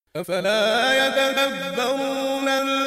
أفلا يتدبرون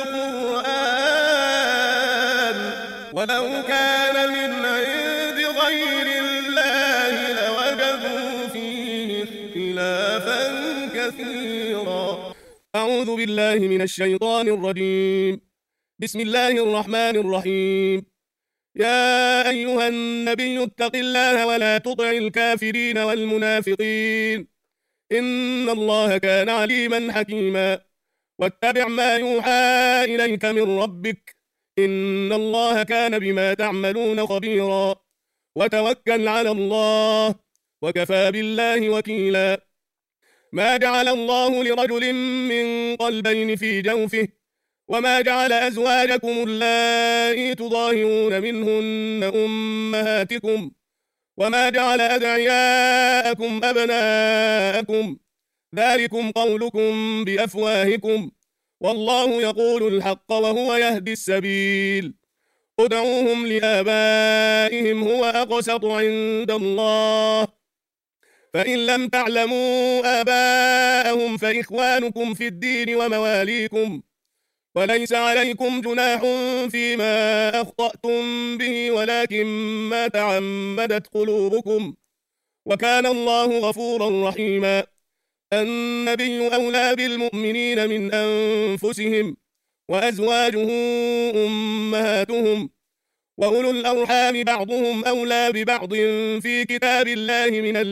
القرآن ولو كان من عند غير الله لوجدوا فيه اختلافا كثيرا. أعوذ بالله من الشيطان الرجيم. بسم الله الرحمن الرحيم. يا أيها النبي اتق الله ولا تطع الكافرين والمنافقين إن الله كان عليما حكيما. واتبع ما يوحى إليك من ربك إن الله كان بما تعملون خبيرا. وتوكل على الله وكفى بالله وكيلا. ما جعل الله لرجل من قلبين في جوفه وما جعل أزواجكم اللائي تظاهرون منهن أمهاتكم وما جعل أدعياءكم أبناءكم ذلكم قولكم بأفواهكم والله يقول الحق وهو يهدي السبيل. ادعوهم لآبائهم هو أقسط عند الله فإن لم تعلموا آباءهم فإخوانكم في الدين ومواليكم وليس عليكم جناح فيما أخطأتم به ولكن ما تعمدت قلوبكم وكان الله غفورا رحيما. النبي أولى بالمؤمنين من أنفسهم وأزواجه أمهاتهم وأولو الأرحام بعضهم أولى ببعض في كتاب الله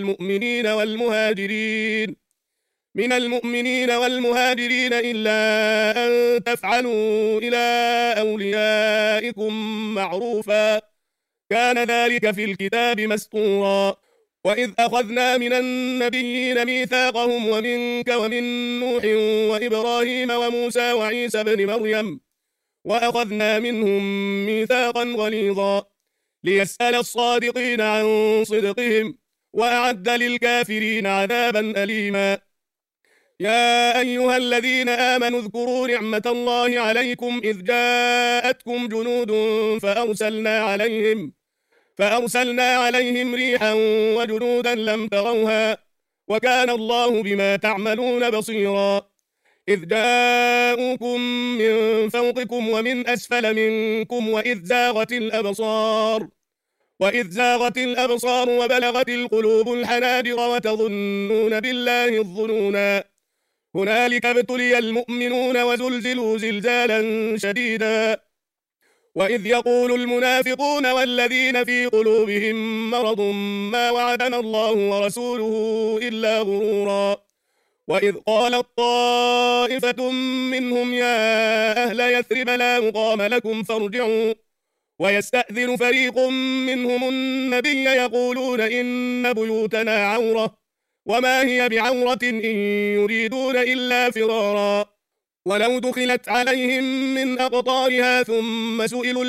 من المؤمنين والمهاجرين إلا أن تفعلوا إلى أوليائكم معروفا كان ذلك في الكتاب مسطورا. وإذ أخذنا من النبيين ميثاقهم ومنك ومن نوح وإبراهيم وموسى وعيسى بن مريم وأخذنا منهم ميثاقا غليظا ليسأل الصادقين عن صدقهم وأعد للكافرين عذابا أليما. يا أيها الذين آمنوا اذكروا نعمة الله عليكم إذ جاءتكم جنود فأرسلنا عليهم ريحا وجنودا لم تروها وكان الله بما تعملون بصيرا. إذ جاءوكم من فوقكم ومن أسفل منكم وإذ زاغت الأبصار وبلغت القلوب الحناجر وتظنون بالله الظنونا. هنالك ابتلي المؤمنون وزلزلوا زلزالا شديدا. وإذ يقول المنافقون والذين في قلوبهم مرض ما وعدنا الله ورسوله إلا غرورا. وإذ قالت طائفة منهم يا أهل يثرب لا مقام لكم فارجعوا ويستأذن فريق منهم النبي يقولون إن بيوتنا عورة وما هي بعورة إن يريدون إلا فرارا. ولو دخلت عليهم من أقطارها ثم سئلوا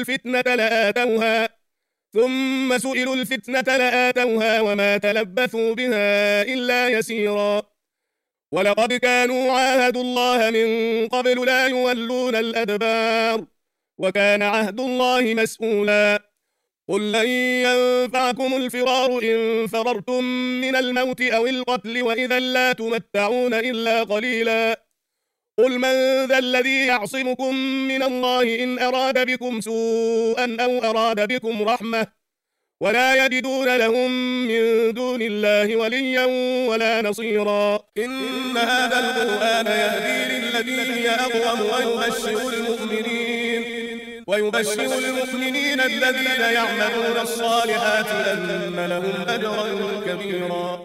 الفتنة لآتوها وما تلبثوا بها إلا يسيرا. ولقد كانوا عاهدوا الله من قبل لا يولون الأدبار وكان عهد الله مسؤولا. قل لن ينفعكم الفرار إن فررتم من الموت أو القتل وإذا لا تمتعون إلا قليلا. قل من ذا الذي يعصمكم من الله إن أراد بكم سوءا أو أراد بكم رحمة ولا يجدون لهم من دون الله وليا ولا نصيرا. إن هذا القرآن يهدي للتي هي أقوم ويبشر المؤمنين الذين يعملون الصالحات أن لهم أجرا كبيرا.